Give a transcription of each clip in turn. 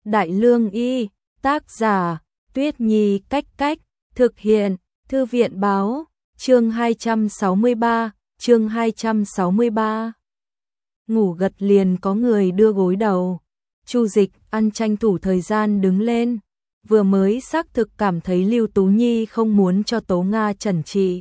Đại Lương Y, tác giả, Tuyết Nhi Cách Cách, thực hiện, Thư viện Báo, chương 263. Ngủ gật liền có người đưa gối đầu. Chu Dịch An tranh thủ thời gian đứng lên, vừa mới xác thực cảm thấy Lưu Tú Nhi không muốn cho Tố Nga trần trị.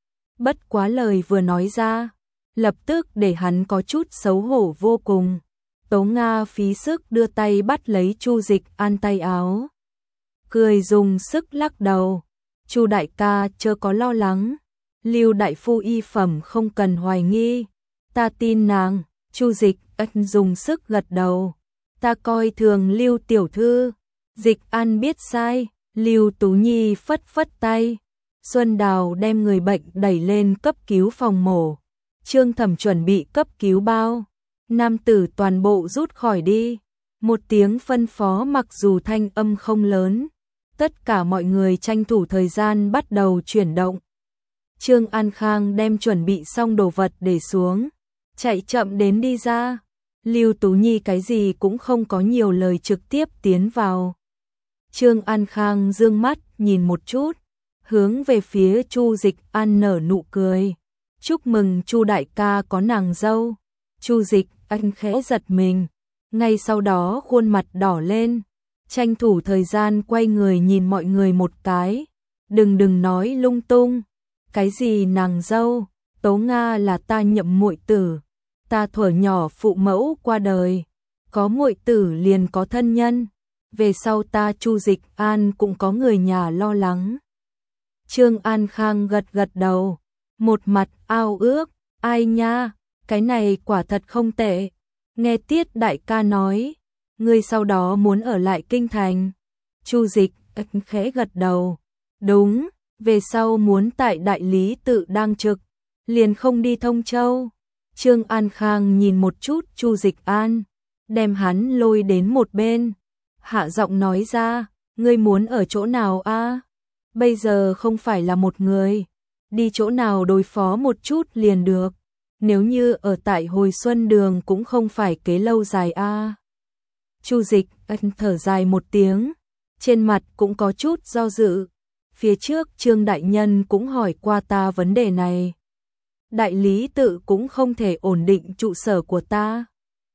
Bất quá lời vừa nói ra, lập tức để hắn có chút xấu hổ vô cùng. Tố Nga phí sức đưa tay bắt lấy Chu Dịch An tay áo, cười dùng sức lắc đầu. Chu đại ca chớ có lo lắng, Lưu đại phu y phẩm không cần hoài nghi, ta tin nàng. Chu Dịch An dùng sức gật đầu, ta coi thường Lưu tiểu thư. Dịch An biết sai. Lưu Tú Nhi phất phất tay. Xuân Đào đem người bệnh đẩy lên cấp cứu phòng mổ. Trương Thẩm chuẩn bị cấp cứu bao. Nam tử toàn bộ rút khỏi đi. Một tiếng phân phó mặc dù thanh âm không lớn. Tất cả mọi người tranh thủ thời gian bắt đầu chuyển động. Trương An Khang đem chuẩn bị xong đồ vật để xuống, chạy chậm đến đi ra. Lưu Tú Nhi cái gì cũng không có nhiều lời trực tiếp tiến vào. Trương An Khang dương mắt nhìn một chút, hướng về phía Chu Dịch An nở nụ cười. Chúc mừng Chu đại ca có nàng dâu. Chu Dịch An khẽ giật mình, ngay sau đó khuôn mặt đỏ lên, tranh thủ thời gian quay người nhìn mọi người một cái. Đừng nói lung tung, cái gì nàng dâu, Tố Nga là ta nhậm muội tử. Ta thuở nhỏ phụ mẫu qua đời, có muội tử liền có thân nhân, về sau ta Chu Dịch An cũng có người nhà lo lắng. Trương An Khang gật gật đầu, một mặt ao ước, ai nha, cái này quả thật không tệ. Nghe Tiết đại ca nói, ngươi sau đó muốn ở lại kinh thành. Chu Dịch khẽ gật đầu, đúng, về sau muốn tại đại lý tự đang trực, liền không đi Thông Châu. Trương An Khang nhìn một chút Chu Dịch An, đem hắn lôi đến một bên, hạ giọng nói ra, ngươi muốn ở chỗ nào a? Bây giờ không phải là một người, đi chỗ nào đối phó một chút liền được, nếu như ở tại Hồi Xuân Đường cũng không phải kế lâu dài a. Chu Dịch An thở dài một tiếng, trên mặt cũng có chút do dự, phía trước Trương đại nhân cũng hỏi qua ta vấn đề này. Đại lý tự cũng không thể ổn định trụ sở của ta.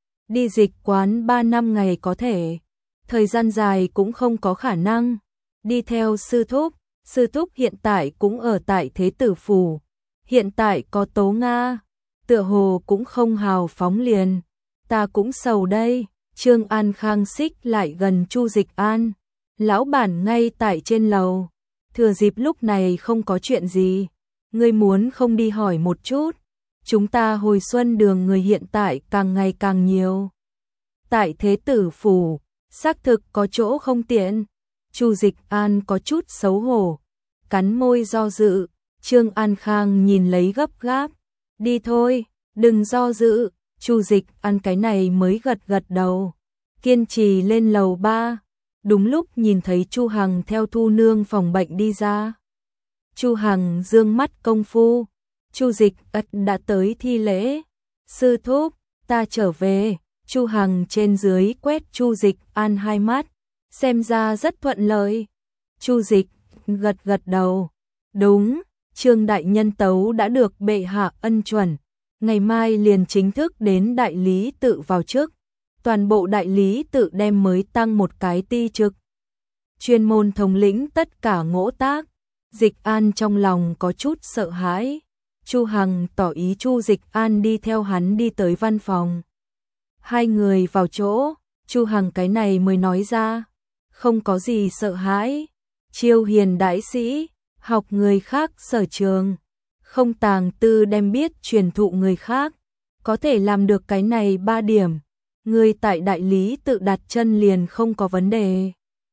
Đi dịch quán 3 năm ngày có thể, thời gian dài cũng không có khả năng. Đi theo sư thúc hiện tại cũng ở tại Thế Tử Phủ. Hiện tại có Tố Nga, tựa hồ cũng không hào phóng liền. Ta cũng sầu đây. Trương An Khang xích lại gần Chu Dịch An. Lão bản ngay tại trên lầu. Thừa dịp lúc này không có chuyện gì, ngươi muốn không đi hỏi một chút? Chúng ta Hồi Xuân Đường người hiện tại càng ngày càng nhiều. Tại Thế Tử Phủ, xác thực có chỗ không tiện. Chu Dịch An có chút xấu hổ, cắn môi do dự. Trương An Khang nhìn lấy gấp gáp. Đi thôi, đừng do dự. Chu Dịch An cái này mới gật gật đầu, kiên trì lên lầu 3. Đúng lúc nhìn thấy Chu Hằng theo Thu Nương phòng bệnh đi ra. Chu Hằng dương mắt công phu. Chu Dịch An đã tới thi lễ. Sư thúc, ta trở về. Chu Hằng trên dưới quét Chu Dịch An hai mắt, xem ra rất thuận lợi. Chu Dịch gật gật đầu. Đúng, Trương đại nhân tấu đã được bệ hạ ân chuẩn, ngày mai liền chính thức đến đại lý tự vào chức. Toàn bộ đại lý tự đem mới tăng một cái ti trực, chuyên môn thống lĩnh tất cả ngỗ tác. Dịch An trong lòng có chút sợ hãi. Chu Hằng tỏ ý Chu Dịch An đi theo hắn đi tới văn phòng. Hai người vào chỗ, Chu Hằng cái này mới nói ra, không có gì sợ hãi. Chiêu hiền đại sĩ, học người khác sở trường, không tàng tư đem biết truyền thụ người khác, có thể làm được cái này 3 điểm. Người tại đại lý tự đặt chân liền không có vấn đề.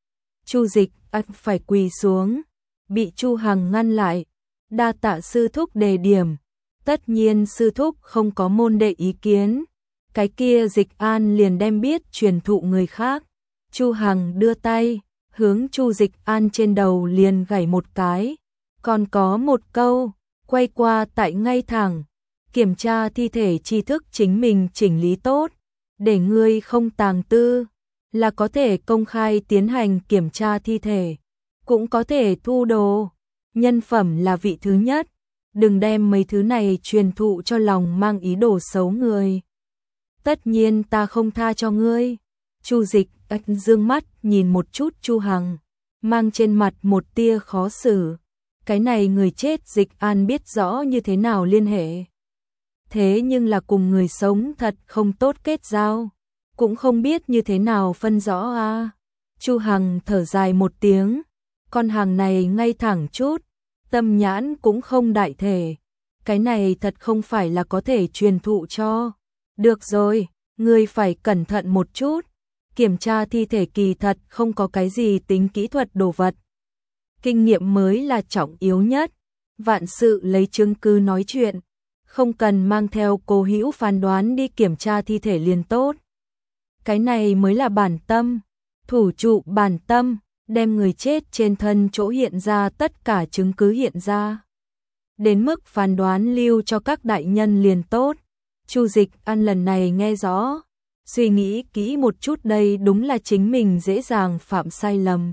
Chu Dịch An phải quỳ xuống, bị Chu Hằng ngăn lại. Đa tạ sư thúc đề điểm. Tất nhiên sư thúc không có môn đệ ý kiến. Cái kia Dịch An liền đem biết truyền thụ người khác. Chu Hằng đưa tay, hướng Chu Dịch An trên đầu liền gảy một cái. Còn có một câu, quay qua tại ngay thẳng, kiểm tra thi thể tri thức chính mình chỉnh lý tốt, để ngươi không tàng tư. là có thể công khai tiến hành kiểm tra thi thể, cũng có thể thu đồ. Nhân phẩm là vị thứ nhất, đừng đem mấy thứ này truyền thụ cho lòng mang ý đồ xấu người. Tất nhiên ta không tha cho ngươi. Chu Dịch dương mắt nhìn một chút Chu Hằng, mang trên mặt một tia khó xử. Cái này người chết Dịch An biết rõ như thế nào liên hệ. Thế nhưng là cùng người sống thật không tốt kết giao, cũng không biết như thế nào phân rõ a. Chu Hằng thở dài một tiếng, con hàng này ngay thẳng chút, tâm nhãn cũng không đại thể. Cái này thật không phải là có thể truyền thụ cho. Được rồi, ngươi phải cẩn thận một chút. Kiểm tra thi thể kỳ thật không có cái gì tính kỹ thuật đồ vật. Kinh nghiệm mới là trọng yếu nhất. Vạn sự lấy chứng cứ nói chuyện. Không cần mang theo cố hữu phán đoán đi kiểm tra thi thể liền tốt. Cái này mới là bản tâm. Thủ trụ bản tâm, đem người chết trên thân chỗ hiện ra tất cả chứng cứ hiện ra. Đến mức phán đoán lưu cho các đại nhân liền tốt. Chu Dịch An lần này nghe rõ, suy nghĩ kỹ một chút, đây đúng là chính mình dễ dàng phạm sai lầm.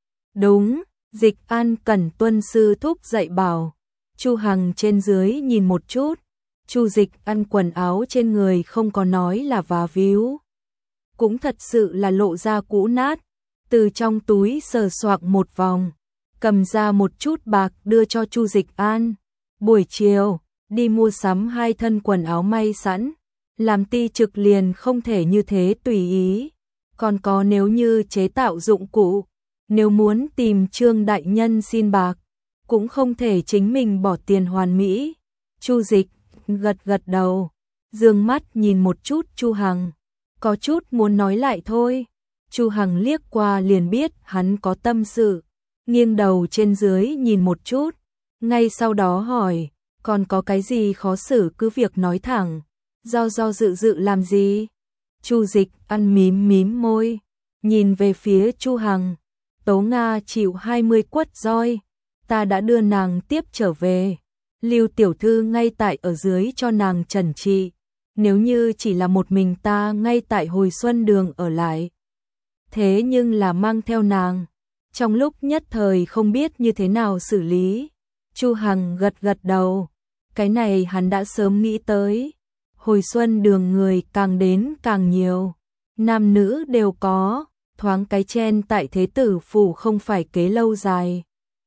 Đúng, Dịch An cần tuân sư thúc dạy bảo. Chu Hằng trên dưới nhìn một chút, Chu Dịch An quần áo trên người không có nói là vá víu, cũng thật sự là lộ ra cũ nát, từ trong túi sờ soạng một vòng, cầm ra một chút bạc đưa cho Chu Dịch An. Buổi chiều, đi mua sắm 2 thân quần áo may sẵn, làm ti trực liền không thể như thế tùy ý. Còn có nếu như chế tạo dụng cụ, nếu muốn tìm Trương đại nhân xin bạc, cũng không thể chính mình bỏ tiền hoàn mỹ. Chu Dịch gật gật đầu, dương mắt nhìn một chút Chu Hằng, có chút muốn nói lại thôi. Chu Hằng liếc qua liền biết hắn có tâm sự, nghiêng đầu trên dưới nhìn một chút, ngay sau đó hỏi, còn có cái gì khó xử cứ việc nói thẳng, do dự làm gì? Chu Dịch An mím môi, nhìn về phía Chu Hằng. Tố Nga chịu 20 quất roi, ta đã đưa nàng tiếp trở về. Lưu tiểu thư ngay tại ở dưới cho nàng trần trị, nếu như chỉ là một mình ta ngay tại Hồi Xuân Đường ở lại. Thế nhưng là mang theo nàng, trong lúc nhất thời không biết như thế nào xử lý. Chu Hằng gật đầu, cái này hắn đã sớm nghĩ tới. Hồi Xuân Đường người càng đến càng nhiều, nam nữ đều có, thoáng cái chen tại Thế Tử phủ không phải kế lâu dài.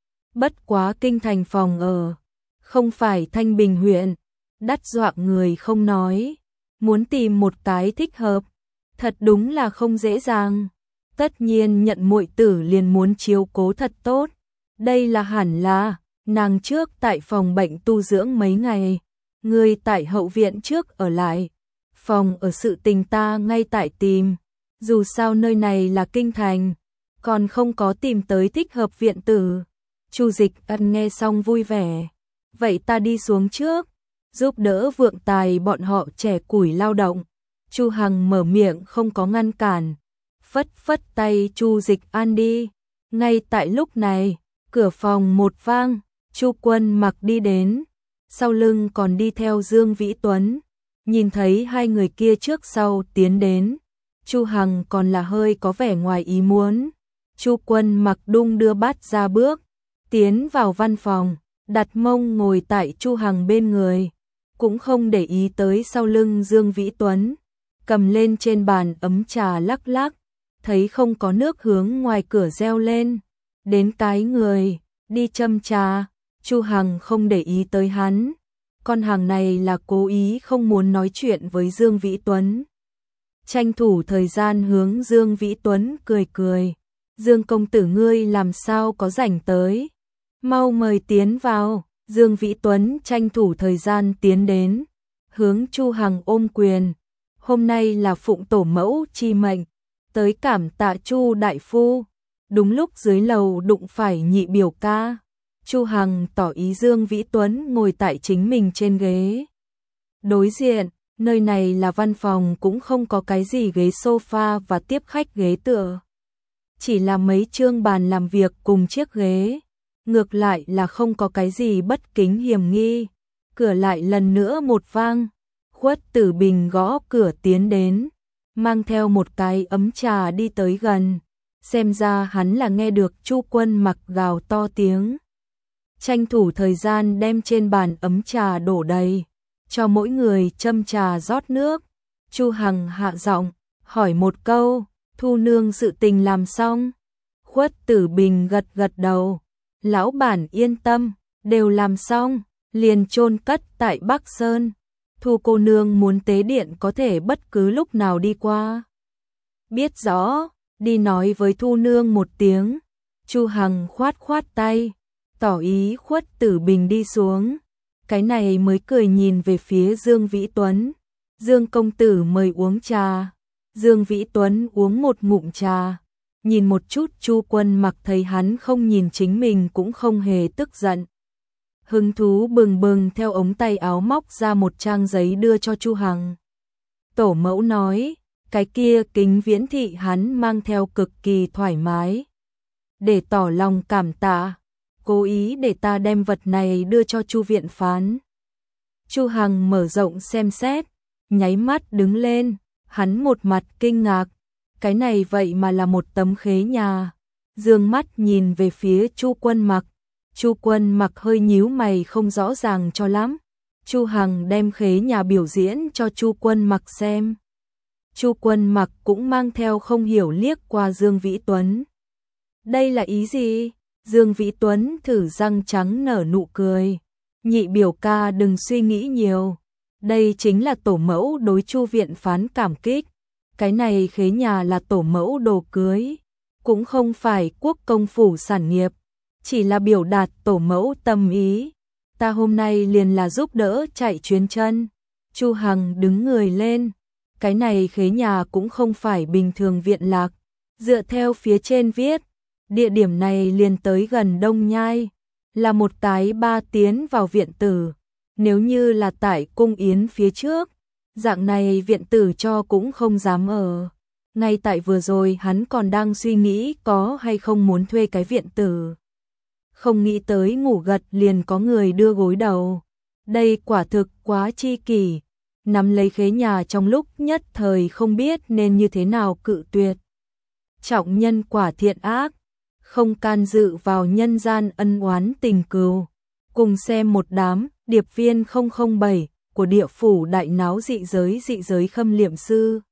Bất quá kinh thành phòng ở, không phải Thanh Bình huyện, đắt dọa người không nói, muốn tìm một cái thích hợp, thật đúng là không dễ dàng. Tất nhiên nhận muội tử liền muốn chiếu cố thật tốt, đây là hẳn là. Nàng trước tại phòng bệnh tu dưỡng mấy ngày, người tại hậu viện trước ở lại. Phòng ở sự tình ta ngay tại tìm, dù sao nơi này là kinh thành, còn không có tìm tới thích hợp viện tử. Chu Dịch An nghe xong vui vẻ, vậy ta đi xuống trước, giúp đỡ Vượng Tài bọn họ trẻ củi lao động. Chu Hằng mở miệng không có ngăn cản, phất tay Chu Dịch An đi. Ngay tại lúc này, cửa phòng một vang, Chu Quân Mặc đi đến, sau lưng còn đi theo Dương Vĩ Tuấn. Nhìn thấy hai người kia trước sau tiến đến, Chu Hằng còn là hơi có vẻ ngoài ý muốn. Chu Quân Mặc đung đưa bát ra bước, tiến vào văn phòng, đặt mông ngồi tại Chu Hằng bên người, cũng không để ý tới sau lưng Dương Vĩ Tuấn, cầm lên trên bàn ấm trà lắc lắc, thấy không có nước hướng ngoài cửa reo lên, đến cái người, đi châm trà. Chu Hằng không để ý tới hắn, con hàng này là cố ý không muốn nói chuyện với Dương Vĩ Tuấn. Tranh thủ thời gian hướng Dương Vĩ Tuấn cười, Dương công tử ngươi làm sao có rảnh tới, mau mời tiến vào. Dương Vĩ Tuấn tranh thủ thời gian tiến đến, hướng Chu Hằng ôm quyền, hôm nay là phụng tổ mẫu chi mệnh, tới cảm tạ Chu đại phu. Đúng lúc dưới lầu đụng phải nhị biểu ca, Chu Hằng tỏ ý Dương Vĩ Tuấn ngồi tại chính mình trên ghế đối diện. Nơi này là văn phòng, cũng không có cái gì ghế sofa và tiếp khách ghế tựa, chỉ là mấy chương bàn làm việc cùng chiếc ghế, ngược lại là không có cái gì bất kính hiểm nghi. Cửa lại lần nữa một vang, Khuất Tử Bình gõ cửa tiến đến, mang theo một cái ấm trà đi tới gần. Xem ra hắn là nghe được Chu Quân Mặc gào to tiếng. Tranh thủ thời gian đem trên bàn ấm trà đổ đầy, cho mỗi người châm trà rót nước. Chu Hằng hạ giọng, hỏi một câu, Thu nương sự tình làm xong? Khuất Tử Bình gật gật đầu, lão bản yên tâm, đều làm xong, liền chôn cất tại Bắc Sơn. Thu cô nương muốn tế điện có thể bất cứ lúc nào đi qua. Biết rõ, đi nói với Thu nương một tiếng. Chu Hằng khoát khoát tay, tỏ ý Khuất Tử Bình đi xuống. Cái này mới cười nhìn về phía Dương Vĩ Tuấn. Dương công tử mời uống trà. Dương Vĩ Tuấn uống một ngụm trà, nhìn một chút Chu Quân Mặc, thấy hắn không nhìn chính mình cũng không hề tức giận. Hứng thú bừng bừng theo ống tay áo móc ra một trang giấy đưa cho Chu Hằng. Tổ mẫu nói, cái kia kính viễn thị hắn mang theo cực kỳ thoải mái. Để tỏ lòng cảm tạ, cố ý để ta đem vật này đưa cho Chu viện phán. Chu Hằng mở rộng xem xét, nháy mắt đứng lên, hắn một mặt kinh ngạc, cái này vậy mà là một tấm khế nhà. Dương mắt nhìn về phía Chu Quân Mặc. Chu Quân Mặc hơi nhíu mày không rõ ràng cho lắm. Chu Hằng đem khế nhà biểu diễn cho Chu Quân Mặc xem. Chu Quân Mặc cũng mang theo không hiểu liếc qua Dương Vĩ Tuấn. Đây là ý gì? Dương Vĩ Tuấn thử răng trắng nở nụ cười. Nhị biểu ca đừng suy nghĩ nhiều. Đây chính là tổ mẫu đối Chu viện phán cảm kích. Cái này khế nhà là tổ mẫu đồ cưới, cũng không phải quốc công phủ sản nghiệp, chỉ là biểu đạt tổ mẫu tâm ý. Ta hôm nay liền là giúp đỡ chạy chuyến chân. Chu Hằng đứng người lên. Cái này khế nhà cũng không phải bình thường viện lạc. Dựa theo phía trên viết, địa điểm này liền tới gần Đông Nhai, là một cái ba tiến vào viện tử. Nếu như là tại cung yến phía trước, dạng này viện tử cho cũng không dám ở. Ngay tại vừa rồi hắn còn đang suy nghĩ có hay không muốn thuê cái viện tử. Không nghĩ tới ngủ gật liền có người đưa gối đầu. Đây quả thực quá chi kỷ. Nắm lấy khế nhà trong lúc nhất thời không biết nên như thế nào cự tuyệt. Trọng nhân quả thiện ác, không can dự vào nhân gian ân oán tình cừu. Cùng xem một đám điệp viên 007 của địa phủ đại náo dị giới khâm liệm sư.